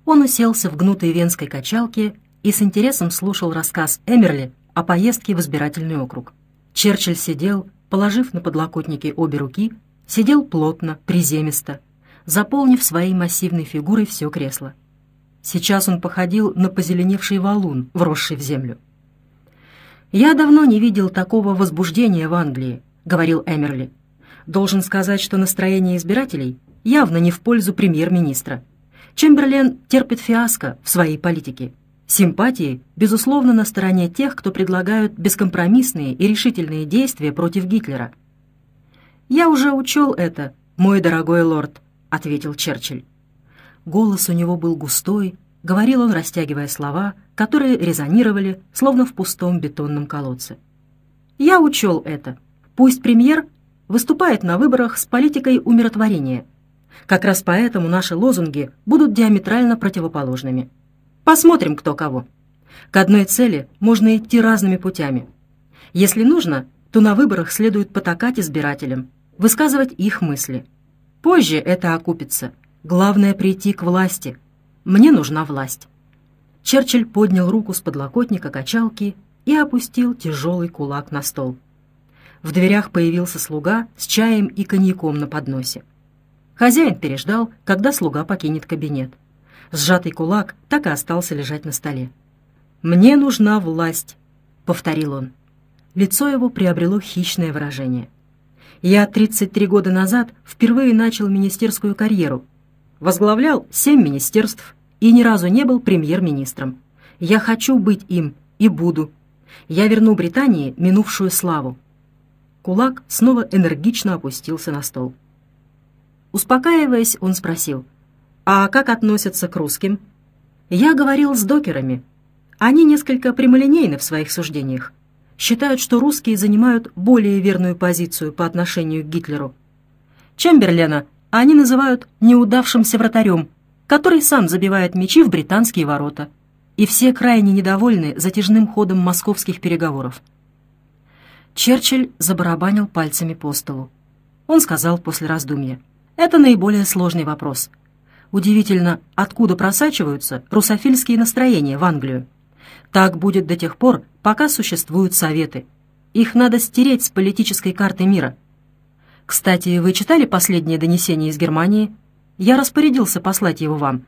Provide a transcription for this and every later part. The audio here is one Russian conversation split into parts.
Он уселся в гнутой венской качалке и с интересом слушал рассказ Эмерли о поездке в избирательный округ. Черчилль сидел, положив на подлокотники обе руки, сидел плотно, приземисто, заполнив своей массивной фигурой все кресло. Сейчас он походил на позеленевший валун, вросший в землю. «Я давно не видел такого возбуждения в Англии», — говорил Эмерли. «Должен сказать, что настроение избирателей явно не в пользу премьер-министра. Чемберлен терпит фиаско в своей политике. Симпатии, безусловно, на стороне тех, кто предлагают бескомпромиссные и решительные действия против Гитлера». «Я уже учел это, мой дорогой лорд», — ответил Черчилль. Голос у него был густой, говорил он, растягивая слова, которые резонировали, словно в пустом бетонном колодце. «Я учел это. Пусть премьер выступает на выборах с политикой умиротворения. Как раз поэтому наши лозунги будут диаметрально противоположными. Посмотрим, кто кого. К одной цели можно идти разными путями. Если нужно, то на выборах следует потакать избирателям, высказывать их мысли. Позже это окупится. Главное — прийти к власти. Мне нужна власть». Черчилль поднял руку с подлокотника качалки и опустил тяжелый кулак на стол. В дверях появился слуга с чаем и коньяком на подносе. Хозяин переждал, когда слуга покинет кабинет. Сжатый кулак так и остался лежать на столе. «Мне нужна власть», — повторил он. Лицо его приобрело хищное выражение. «Я 33 года назад впервые начал министерскую карьеру. Возглавлял 7 министерств и ни разу не был премьер-министром. Я хочу быть им и буду. Я верну Британии минувшую славу». Кулак снова энергично опустился на стол. Успокаиваясь, он спросил: «А как относятся к русским?» «Я говорил с докерами. Они несколько прямолинейны в своих суждениях. Считают, что русские занимают более верную позицию по отношению к Гитлеру. Чемберлена они называют неудавшимся вратарем, который сам забивает мячи в британские ворота. И все крайне недовольны затяжным ходом московских переговоров». Черчилль забарабанил пальцами по столу. Он сказал после раздумья: «Это наиболее сложный вопрос. Удивительно, откуда просачиваются русофильские настроения в Англию. Так будет до тех пор, пока существуют советы. Их надо стереть с политической карты мира. Кстати, вы читали последнее донесение из Германии? Я распорядился послать его вам.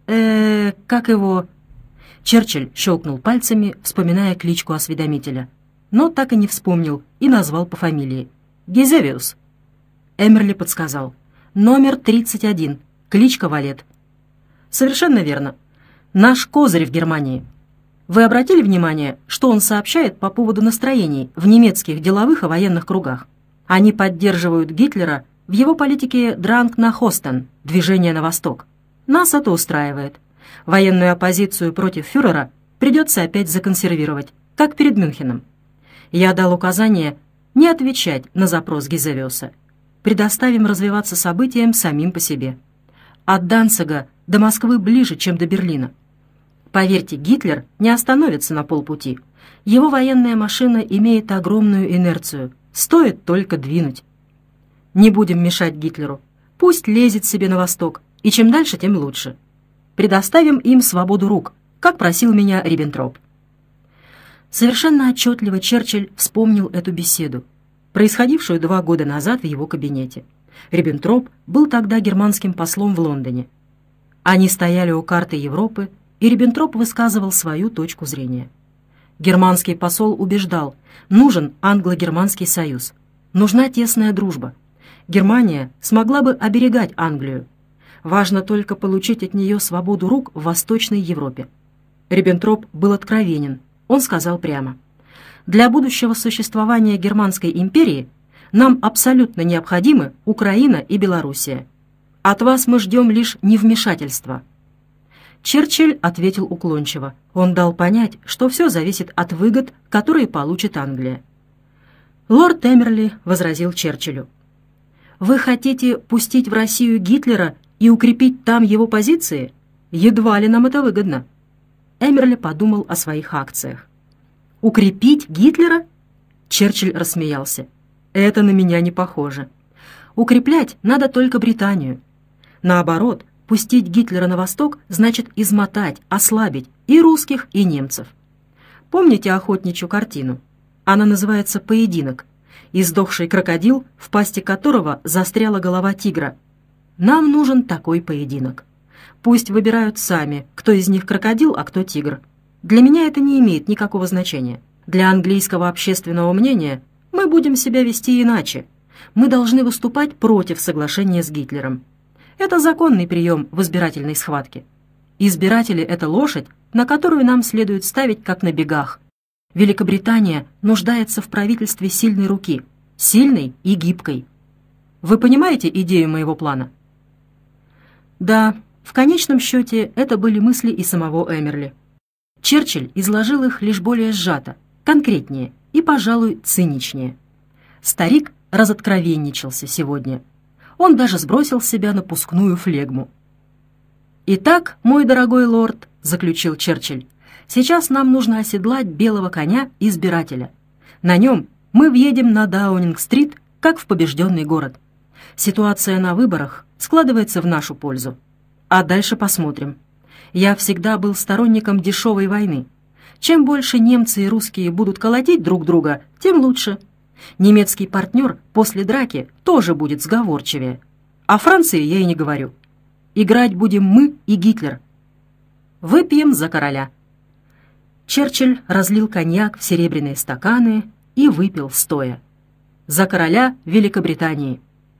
Как его...» Черчилль щелкнул пальцами, вспоминая кличку осведомителя, но так и не вспомнил и назвал по фамилии. «Гезевиус». Эмерли подсказал: «Номер 31, кличка Валет». «Совершенно верно. Наш козырь в Германии. Вы обратили внимание, что он сообщает по поводу настроений в немецких деловых и военных кругах? Они поддерживают Гитлера в его политике «Дранг на Хостен» — движение на восток. Нас это устраивает. Военную оппозицию против фюрера придется опять законсервировать, как перед Мюнхеном. Я дал указание не отвечать на запрос Гезевиуса. Предоставим развиваться событиям самим по себе. От Данцига до Москвы ближе, чем до Берлина. Поверьте, Гитлер не остановится на полпути. Его военная машина имеет огромную инерцию. Стоит только двинуть. Не будем мешать Гитлеру. Пусть лезет себе на восток, и чем дальше, тем лучше. Предоставим им свободу рук, как просил меня Риббентроп». Совершенно отчетливо Черчилль вспомнил эту беседу, происходившую 2 года назад в его кабинете. Риббентроп был тогда германским послом в Лондоне. Они стояли у карты Европы, и Риббентроп высказывал свою точку зрения. Германский посол убеждал: нужен англо-германский союз, нужна тесная дружба. Германия смогла бы оберегать Англию. Важно только получить от нее свободу рук в Восточной Европе. Риббентроп был откровенен. Он сказал прямо: «Для будущего существования Германской империи нам абсолютно необходимы Украина и Белоруссия. От вас мы ждем лишь невмешательства». Черчилль ответил уклончиво. Он дал понять, что все зависит от выгод, которые получит Англия. Лорд Эмерли возразил Черчиллю: «Вы хотите пустить в Россию Гитлера и укрепить там его позиции? Едва ли нам это выгодно». Эмерли подумал о своих акциях. «Укрепить Гитлера?» Черчилль рассмеялся. «Это на меня не похоже. Укреплять надо только Британию. Наоборот, Пустить Гитлера на восток значит измотать, ослабить и русских, и немцев. Помните охотничью картину? Она называется «Поединок». Издохший крокодил, в пасти которого застряла голова тигра. Нам нужен такой поединок. Пусть выбирают сами, кто из них крокодил, а кто тигр. Для меня это не имеет никакого значения. Для английского общественного мнения мы будем себя вести иначе. Мы должны выступать против соглашения с Гитлером. Это законный прием в избирательной схватке. Избиратели — это лошадь, на которую нам следует ставить, как на бегах. Великобритания нуждается в правительстве сильной руки, сильной и гибкой. Вы понимаете идею моего плана? Да, в конечном счете это были мысли и самого Эмерли. Черчилль изложил их лишь более сжато, конкретнее и, пожалуй, циничнее. Старик разоткровенничался сегодня. Он даже сбросил с себя напускную флегму. «Итак, мой дорогой лорд», — заключил Черчилль, «сейчас нам нужно оседлать белого коня избирателя. На нем мы въедем на Даунинг-стрит, как в побежденный город. Ситуация на выборах складывается в нашу пользу. А дальше посмотрим. Я всегда был сторонником дешевой войны. Чем больше немцы и русские будут колотить друг друга, тем лучше. Немецкий партнер после драки тоже будет сговорчивее. О Франции я и не говорю. Играть будем мы и Гитлер. Выпьем за короля». Черчилль разлил коньяк в серебряные стаканы и выпил стоя. За короля Великобритании.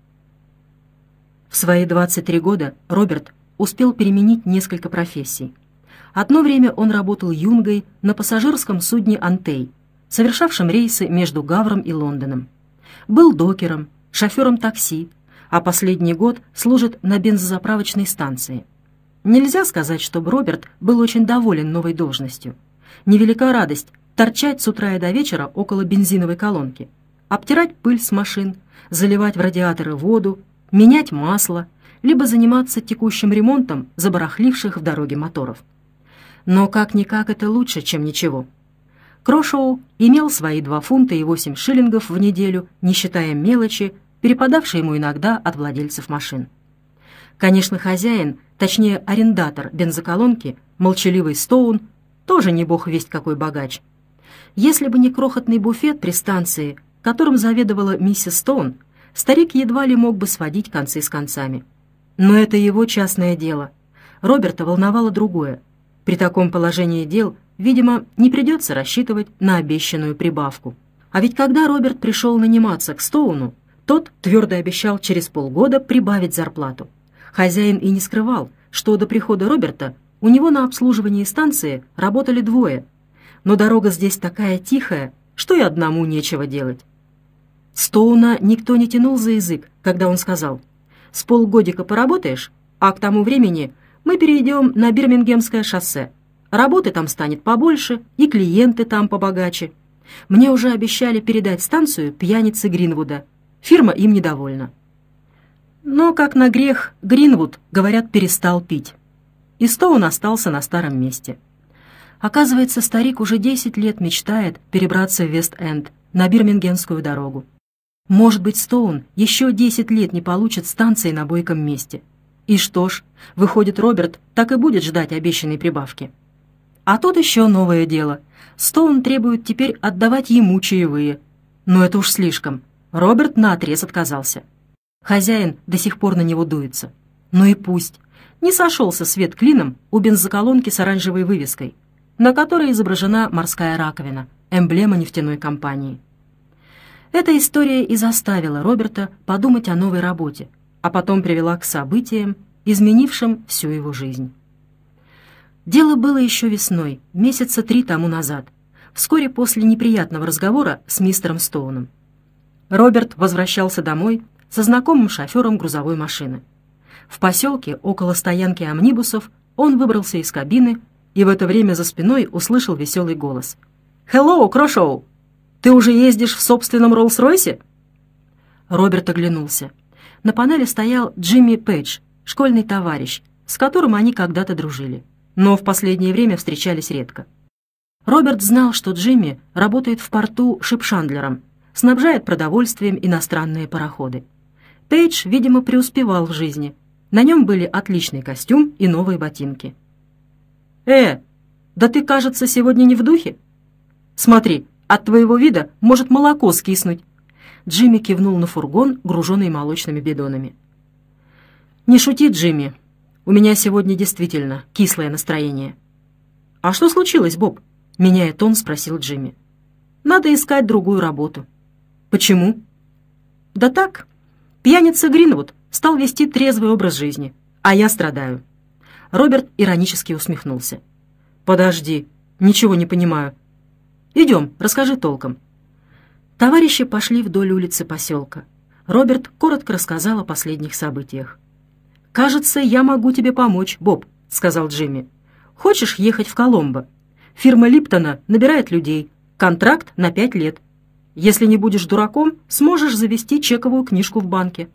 В свои 23 года Роберт успел переменить несколько профессий. Одно время он работал юнгой на пассажирском судне «Антей», совершавшем рейсы между Гавром и Лондоном. Был докером, шофером такси, а последний год служит на бензозаправочной станции. Нельзя сказать, чтобы Роберт был очень доволен новой должностью. Невелика радость торчать с утра и до вечера около бензиновой колонки, обтирать пыль с машин, заливать в радиаторы воду, менять масло, либо заниматься текущим ремонтом забарахливших в дороге моторов. Но как-никак это лучше, чем ничего. Крошоу имел свои 2 фунта и 8 шиллингов в неделю, не считая мелочи, перепадавшей ему иногда от владельцев машин. Конечно, хозяин, точнее арендатор бензоколонки, молчаливый Стоун, тоже не бог весть какой богач. Если бы не крохотный буфет при станции, которым заведовала миссис Стоун, старик едва ли мог бы сводить концы с концами. Но это его частное дело. Роберта волновало другое. При таком положении дел, видимо, не придется рассчитывать на обещанную прибавку. А ведь когда Роберт пришел наниматься к Стоуну, тот твердо обещал через полгода прибавить зарплату. Хозяин и не скрывал, что до прихода Роберта у него на обслуживании станции работали 2, но дорога здесь такая тихая, что и одному нечего делать. Стоуна никто не тянул за язык, когда он сказал: «С полгодика поработаешь, а к тому времени мы перейдем на Бирмингемское шоссе. Работы там станет побольше, и клиенты там побогаче. Мне уже обещали передать станцию пьянице Гринвуда. Фирма им недовольна». Но, как на грех, Гринвуд, говорят, перестал пить. И Стоун остался на старом месте. Оказывается, старик уже 10 лет мечтает перебраться в Вест-Энд, на Бирмингемскую дорогу. Может быть, Стоун еще 10 лет не получит станции на бойком месте. И что ж, выходит, Роберт так и будет ждать обещанной прибавки. А тут еще новое дело. Стоун требует теперь отдавать ему чаевые. Но это уж слишком. Роберт наотрез отказался. Хозяин до сих пор на него дуется. Ну и пусть. Не сошелся свет клином у бензоколонки с оранжевой вывеской, на которой изображена морская раковина, эмблема нефтяной компании. Эта история и заставила Роберта подумать о новой работе, а потом привела к событиям, изменившим всю его жизнь. Дело было еще весной, месяца 3 тому назад, вскоре после неприятного разговора с мистером Стоуном. Роберт возвращался домой со знакомым шофером грузовой машины. В поселке, около стоянки амнибусов, он выбрался из кабины и в это время за спиной услышал веселый голос. «Хеллоу, Крошоу! Ты уже ездишь в собственном Роллс-Ройсе?» Роберт оглянулся. На панели стоял Джимми Пейдж, школьный товарищ, с которым они когда-то дружили, но в последнее время встречались редко. Роберт знал, что Джимми работает в порту шипшандлером, снабжает продовольствием иностранные пароходы. Пейдж, видимо, преуспевал в жизни, На нем были отличный костюм и новые ботинки. Да ты, кажется, сегодня не в духе? Смотри, от твоего вида может молоко скиснуть». Джимми кивнул на фургон, груженный молочными бидонами. «Не шути, Джимми. У меня сегодня действительно кислое настроение». «А что случилось, Боб?» — меняя тон, спросил Джимми. «Надо искать другую работу». «Почему?» «Да так. Пьяница Гринвуд стал вести трезвый образ жизни, а я страдаю». Роберт иронически усмехнулся. «Подожди, ничего не понимаю. Идем, расскажи толком». Товарищи пошли вдоль улицы поселка. Роберт коротко рассказал о последних событиях. «Кажется, я могу тебе помочь, Боб», — сказал Джимми. «Хочешь ехать в Коломбо? Фирма Липтона набирает людей. Контракт на 5 лет. Если не будешь дураком, сможешь завести чековую книжку в банке».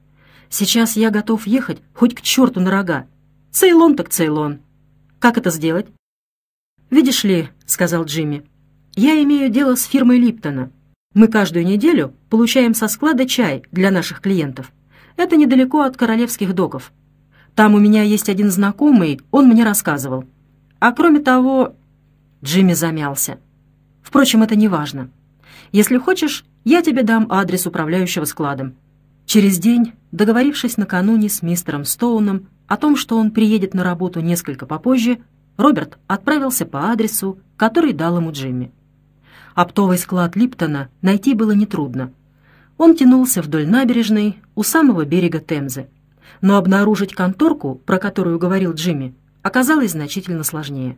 «Сейчас я готов ехать хоть к черту на рога. Цейлон так Цейлон. Как это сделать?» «Видишь ли», — сказал Джимми, — «я имею дело с фирмой Липтона. Мы каждую неделю получаем со склада чай для наших клиентов. Это недалеко от Королевских доков. Там у меня есть один знакомый, он мне рассказывал. А кроме того...» Джимми замялся. «Впрочем, это не важно. Если хочешь, я тебе дам адрес управляющего складом». Через день, договорившись накануне с мистером Стоуном о том, что он приедет на работу несколько попозже, Роберт отправился по адресу, который дал ему Джимми. Оптовый склад Липтона найти было нетрудно. Он тянулся вдоль набережной у самого берега Темзы. Но обнаружить конторку, про которую говорил Джимми, оказалось значительно сложнее.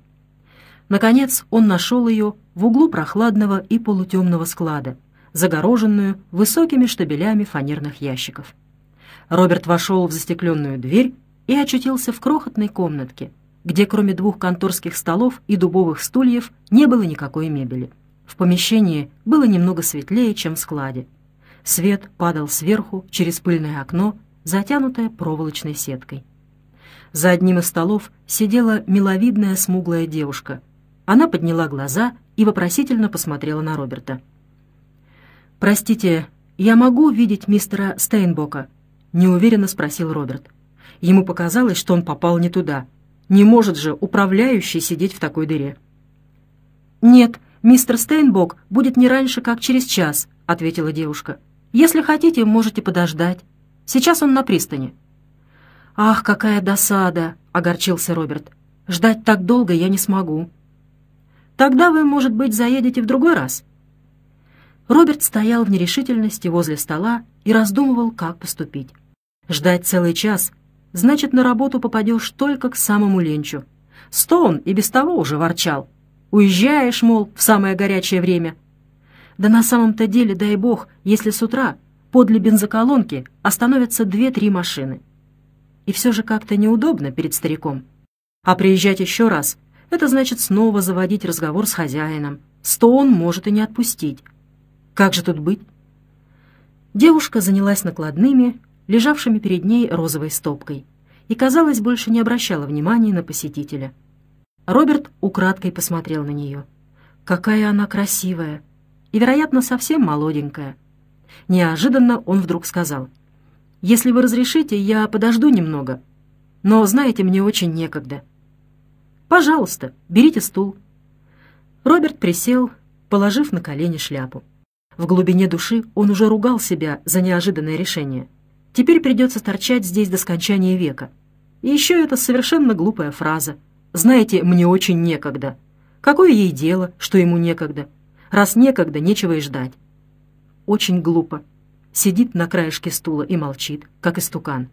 Наконец он нашел ее в углу прохладного и полутемного склада, загороженную высокими штабелями фанерных ящиков. Роберт вошел в застекленную дверь и очутился в крохотной комнатке, где кроме 2 конторских столов и дубовых стульев не было никакой мебели. В помещении было немного светлее, чем в складе. Свет падал сверху через пыльное окно, затянутое проволочной сеткой. За одним из столов сидела миловидная смуглая девушка. Она подняла глаза и вопросительно посмотрела на Роберта. «Простите, я могу видеть мистера Стейнбока?» — неуверенно спросил Роберт. Ему показалось, что он попал не туда. Не может же управляющий сидеть в такой дыре. «Нет, мистер Стейнбок будет не раньше, как через час», — ответила девушка. «Если хотите, можете подождать. Сейчас он на пристани». «Ах, какая досада!» — огорчился Роберт. «Ждать так долго я не смогу». «Тогда вы, может быть, заедете в другой раз?» Роберт стоял в нерешительности возле стола и раздумывал, как поступить. Ждать целый час — значит, на работу попадешь только к самому ленчу. Стоун и без того уже ворчал. Уезжаешь, мол, в самое горячее время. Да на самом-то деле, дай бог, если с утра подле бензоколонки остановятся 2-3 машины. И все же как-то неудобно перед стариком. А приезжать еще раз — это значит снова заводить разговор с хозяином. Стоун может и не отпустить. Как же тут быть? Девушка занялась накладными, лежавшими перед ней розовой стопкой, и, казалось, больше не обращала внимания на посетителя. Роберт украдкой посмотрел на нее. Какая она красивая! И, вероятно, совсем молоденькая. Неожиданно он вдруг сказал: «Если вы разрешите, я подожду немного. Но, знаете, мне очень некогда». «Пожалуйста, берите стул». Роберт присел, положив на колени шляпу. В глубине души он уже ругал себя за неожиданное решение. Теперь придется торчать здесь до скончания века. И еще эта совершенно глупая фраза: «Знаете, мне очень некогда». Какое ей дело, что ему некогда? Раз некогда, нечего и ждать. Очень глупо. Сидит на краешке стула и молчит, как истукан.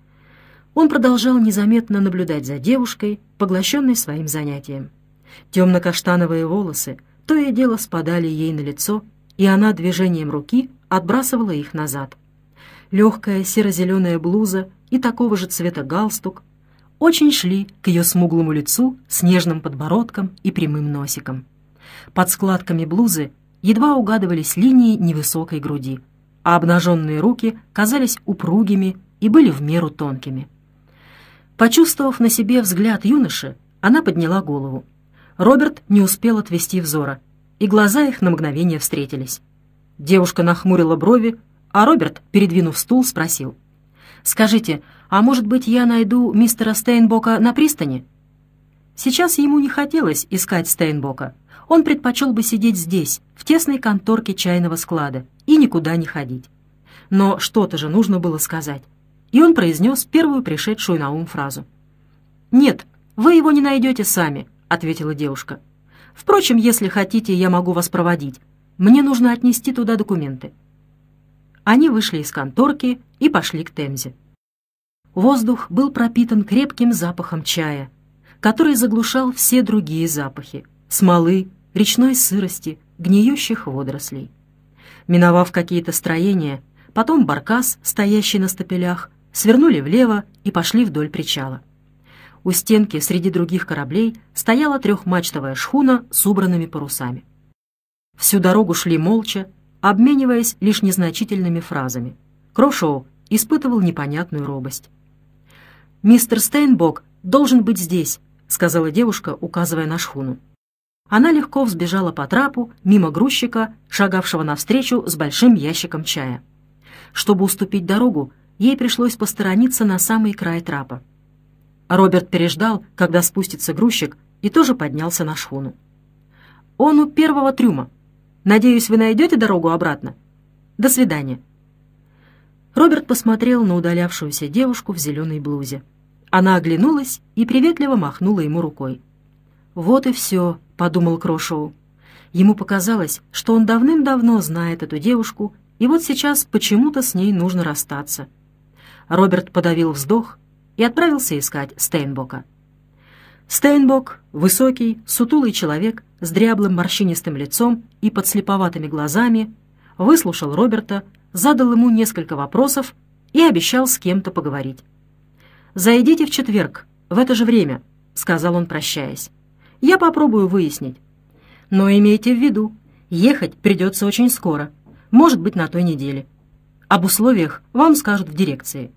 Он продолжал незаметно наблюдать за девушкой, поглощенной своим занятием. Темно-каштановые волосы то и дело спадали ей на лицо, и она движением руки отбрасывала их назад. Легкая серо-зеленая блуза и такого же цвета галстук очень шли к ее смуглому лицу с нежным подбородком и прямым носиком. Под складками блузы едва угадывались линии невысокой груди, а обнаженные руки казались упругими и были в меру тонкими. Почувствовав на себе взгляд юноши, она подняла голову. Роберт не успел отвести взора, и глаза их на мгновение встретились. Девушка нахмурила брови, а Роберт, передвинув стул, спросил: «Скажите, а может быть, я найду мистера Стейнбока на пристани?» Сейчас ему не хотелось искать Стейнбока. Он предпочел бы сидеть здесь, в тесной конторке чайного склада, и никуда не ходить. Но что-то же нужно было сказать. И он произнес первую пришедшую на ум фразу. «Нет, вы его не найдете сами», — ответила девушка. «Впрочем, если хотите, я могу вас проводить. Мне нужно отнести туда документы». Они вышли из конторки и пошли к Темзе. Воздух был пропитан крепким запахом чая, который заглушал все другие запахи — смолы, речной сырости, гниющих водорослей. Миновав какие-то строения, потом баркас, стоящий на стапелях, свернули влево и пошли вдоль причала. У стенки среди других кораблей стояла трехмачтовая шхуна с убранными парусами. Всю дорогу шли молча, обмениваясь лишь незначительными фразами. Крошоу испытывал непонятную робость. «Мистер Стейнбок должен быть здесь», — сказала девушка, указывая на шхуну. Она легко взбежала по трапу мимо грузчика, шагавшего навстречу с большим ящиком чая. Чтобы уступить дорогу, ей пришлось посторониться на самый край трапа. Роберт переждал, когда спустится грузчик, и тоже поднялся на шхуну. «Он у первого трюма. Надеюсь, вы найдете дорогу обратно? До свидания». Роберт посмотрел на удалявшуюся девушку в зеленой блузе. Она оглянулась и приветливо махнула ему рукой. «Вот и все», — подумал Крошоу. Ему показалось, что он давным-давно знает эту девушку, и вот сейчас почему-то с ней нужно расстаться. Роберт подавил вздох и отправился искать Стейнбока. Стейнбок, высокий, сутулый человек с дряблым морщинистым лицом и подслеповатыми глазами, выслушал Роберта, задал ему несколько вопросов и обещал с кем-то поговорить. «Зайдите в четверг, в это же время», — сказал он, прощаясь. «Я попробую выяснить. Но имейте в виду, ехать придется очень скоро, может быть, на той неделе. Об условиях вам скажут в дирекции».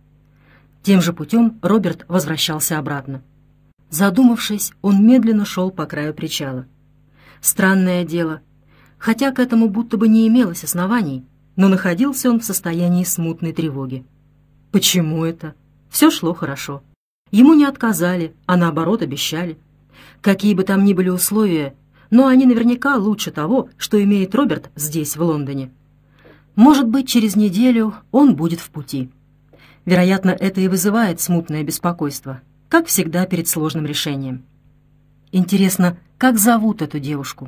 Тем же путем Роберт возвращался обратно. Задумавшись, он медленно шел по краю причала. Странное дело, хотя к этому будто бы не имелось оснований, но находился он в состоянии смутной тревоги. Почему это? Все шло хорошо. Ему не отказали, а наоборот обещали. Какие бы там ни были условия, но они наверняка лучше того, что имеет Роберт здесь, в Лондоне. Может быть, через неделю он будет в пути. Вероятно, это и вызывает смутное беспокойство, как всегда перед сложным решением. Интересно, как зовут эту девушку?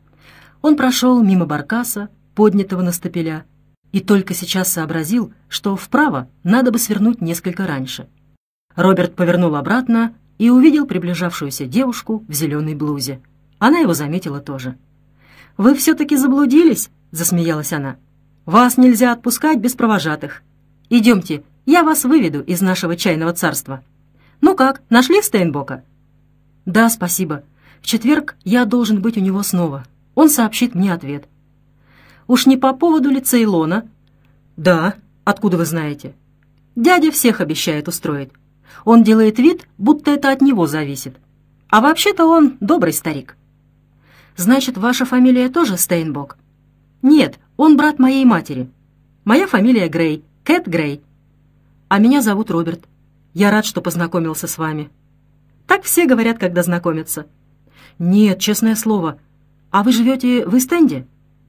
Он прошел мимо баркаса, поднятого на стапеля, и только сейчас сообразил, что вправо надо бы свернуть несколько раньше. Роберт повернул обратно и увидел приближавшуюся девушку в зеленой блузе. Она его заметила тоже. «Вы все-таки заблудились?» — засмеялась она. «Вас нельзя отпускать без провожатых. Идемте, я вас выведу из нашего чайного царства. Ну как, нашли Стейнбока?» «Да, спасибо. В четверг я должен быть у него снова. Он сообщит мне ответ». «Уж не по поводу ли Цейлона?» «Да. Откуда вы знаете?» «Дядя всех обещает устроить. Он делает вид, будто это от него зависит. А вообще-то он добрый старик». «Значит, ваша фамилия тоже Стейнбок?» «Нет, он брат моей матери. Моя фамилия Грей, Кэт Грей. А меня зовут Роберт. Я рад, что познакомился с вами». «Так все говорят, когда знакомятся». «Нет, честное слово. А вы живете в Ист-Энде?»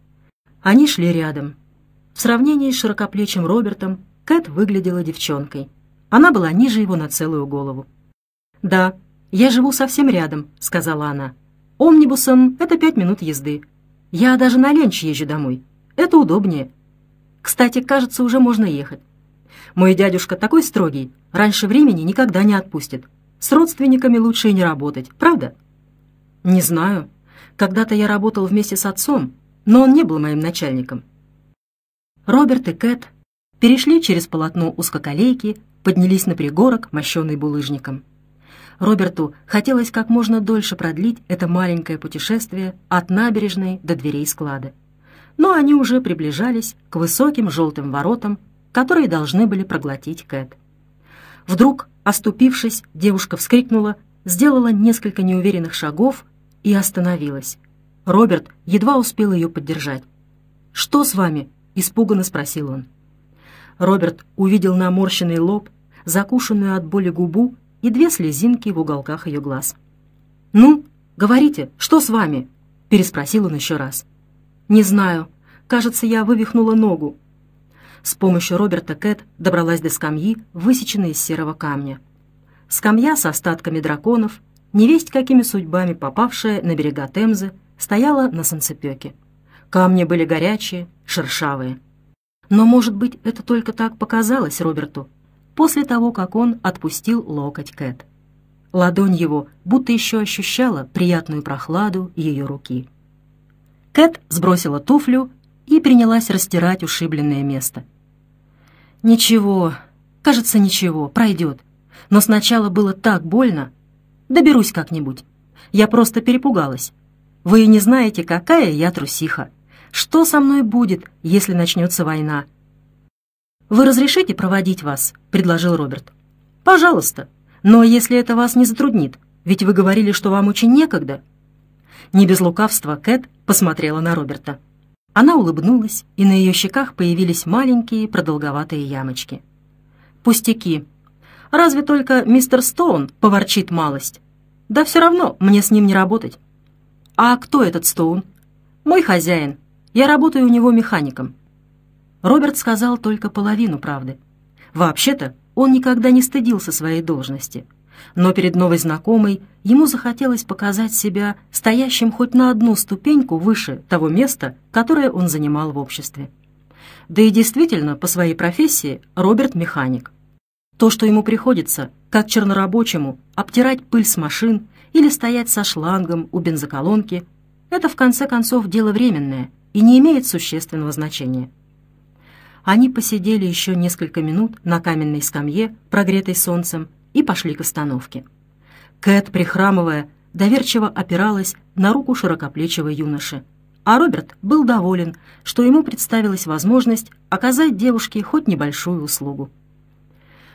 Они шли рядом. В сравнении с широкоплечим Робертом Кэт выглядела девчонкой. Она была ниже его на целую голову. «Да, я живу совсем рядом», — сказала она. «Омнибусом это 5 минут езды. Я даже на ленч езжу домой. Это удобнее. Кстати, кажется, уже можно ехать. Мой дядюшка такой строгий, раньше времени никогда не отпустит. С родственниками лучше и не работать, правда?» «Не знаю. Когда-то я работал вместе с отцом, но он не был моим начальником». Роберт и Кэт перешли через полотно узкоколейки, поднялись на пригорок, мощенный булыжником. Роберту хотелось как можно дольше продлить это маленькое путешествие от набережной до дверей склада. Но они уже приближались к высоким желтым воротам, которые должны были проглотить Кэт. Вдруг, оступившись, девушка вскрикнула, сделала несколько неуверенных шагов и остановилась. Роберт едва успел ее поддержать. «Что с вами?» — испуганно спросил он. Роберт увидел наморщенный лоб, закушенную от боли губу и 2 слезинки в уголках ее глаз. «Ну, говорите, что с вами?» — переспросил он еще раз. «Не знаю. Кажется, я вывихнула ногу». С помощью Роберта Кэт добралась до скамьи, высеченной из серого камня. Скамья с остатками драконов, невесть какими судьбами попавшая на берега Темзы, стояла на солнцепёке. Камни были горячие, шершавые. Но, может быть, это только так показалось Роберту после того, как он отпустил локоть Кэт. Ладонь его будто еще ощущала приятную прохладу ее руки. Кэт сбросила туфлю и принялась растирать ушибленное место. «Ничего, кажется, ничего, пройдет. Но сначала было так больно. Доберусь как-нибудь. Я просто перепугалась. Вы не знаете, какая я трусиха. Что со мной будет, если начнется война?» «Вы разрешите проводить вас?» — предложил Роберт. «Пожалуйста. Но если это вас не затруднит, ведь вы говорили, что вам очень некогда». Не без лукавства Кэт посмотрела на Роберта. Она улыбнулась, и на ее щеках появились маленькие продолговатые ямочки. «Пустяки. Разве только мистер Стоун поворчит малость. Да все равно мне с ним не работать». «А кто этот Стоун?» «Мой хозяин. Я работаю у него механиком». Роберт сказал только половину правды. Вообще-то он никогда не стыдился своей должности. Но перед новой знакомой ему захотелось показать себя стоящим хоть на одну ступеньку выше того места, которое он занимал в обществе. Да и действительно, по своей профессии Роберт механик. То, что ему приходится, как чернорабочему, обтирать пыль с машин или стоять со шлангом у бензоколонки, это в конце концов дело временное и не имеет существенного значения. Они посидели еще несколько минут на каменной скамье, прогретой солнцем, и пошли к остановке. Кэт, прихрамывая, доверчиво опиралась на руку широкоплечего юноши, а Роберт был доволен, что ему представилась возможность оказать девушке хоть небольшую услугу.